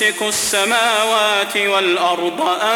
يمسك السماوات والأرض أن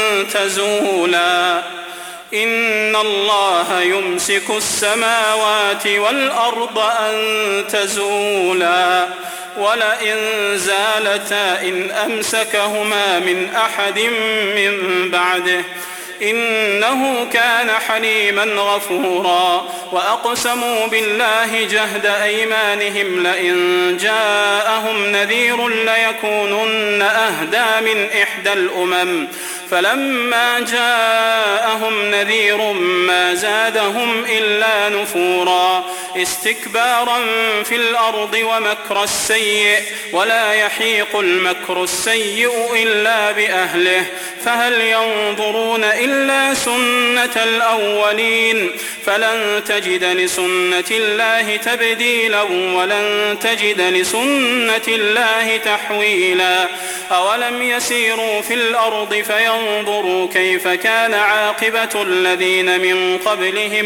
تزولا إن الله يمسك السماوات والأرض أن تزولا ولئن زالتا إن أمسكهما من أحد من بعده إنه كان حليما غفورا وأقسموا بالله جهد أيمانهم لئن جاءهم نذير ليكونن أهدى من إحدى الأمم فلما جاءهم نذير ما زادهم إلا نفورا استكبارا في الأرض ومكر السيء ولا يحيق المكر السيء إلا بأهله فهل ينظرون إلا سنة الأولين فلن تجد لسنة الله تبديلا ولن تجد لسنة الله تحويلا أولم يسيروا في الأرض فينظروا كيف كان عاقبة الذين من قبلهم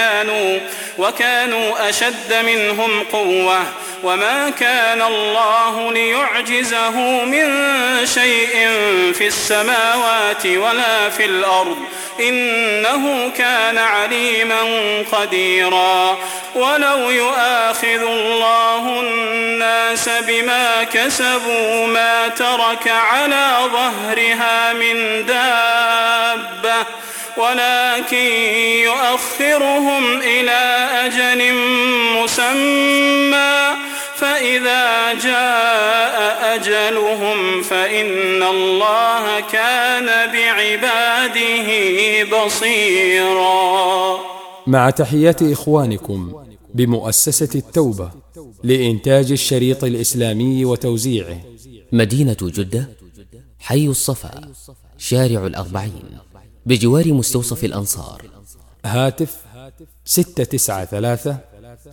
وكانوا أشد منهم قوة وما كان الله ليعجزه من شيء في السماوات ولا في الأرض إنه كان عليما قديرا ولو يؤاخذ الله الناس بما كسبوا ما ترك على ظهرها من دابة ولكن يؤخرهم إلى أجل مسمى فإذا جاء أجلهم فإن الله كان بعباده بصيرا. مع تحيات إخوانكم بمؤسسة التوبة لإنتاج الشريط الإسلامي وتوزيعه، مدينة جدة، حي الصفا، شارع الأربعين، بجوار مستوصف الأنصار. هاتف 693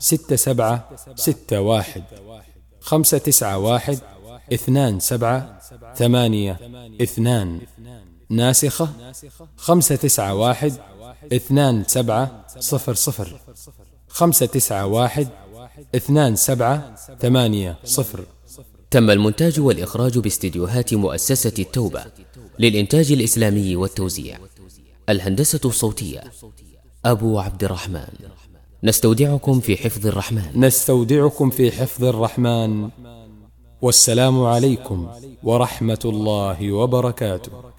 6761 591 2782. ناسخة 591 2700 591 2780. تم المونتاج والإخراج باستديوهات مؤسسة التوبة للإنتاج الإسلامي والتوزيع. الهندسة الصوتية أبو عبد الرحمن. نستودعكم في حفظ الرحمن. والسلام عليكم ورحمة الله وبركاته.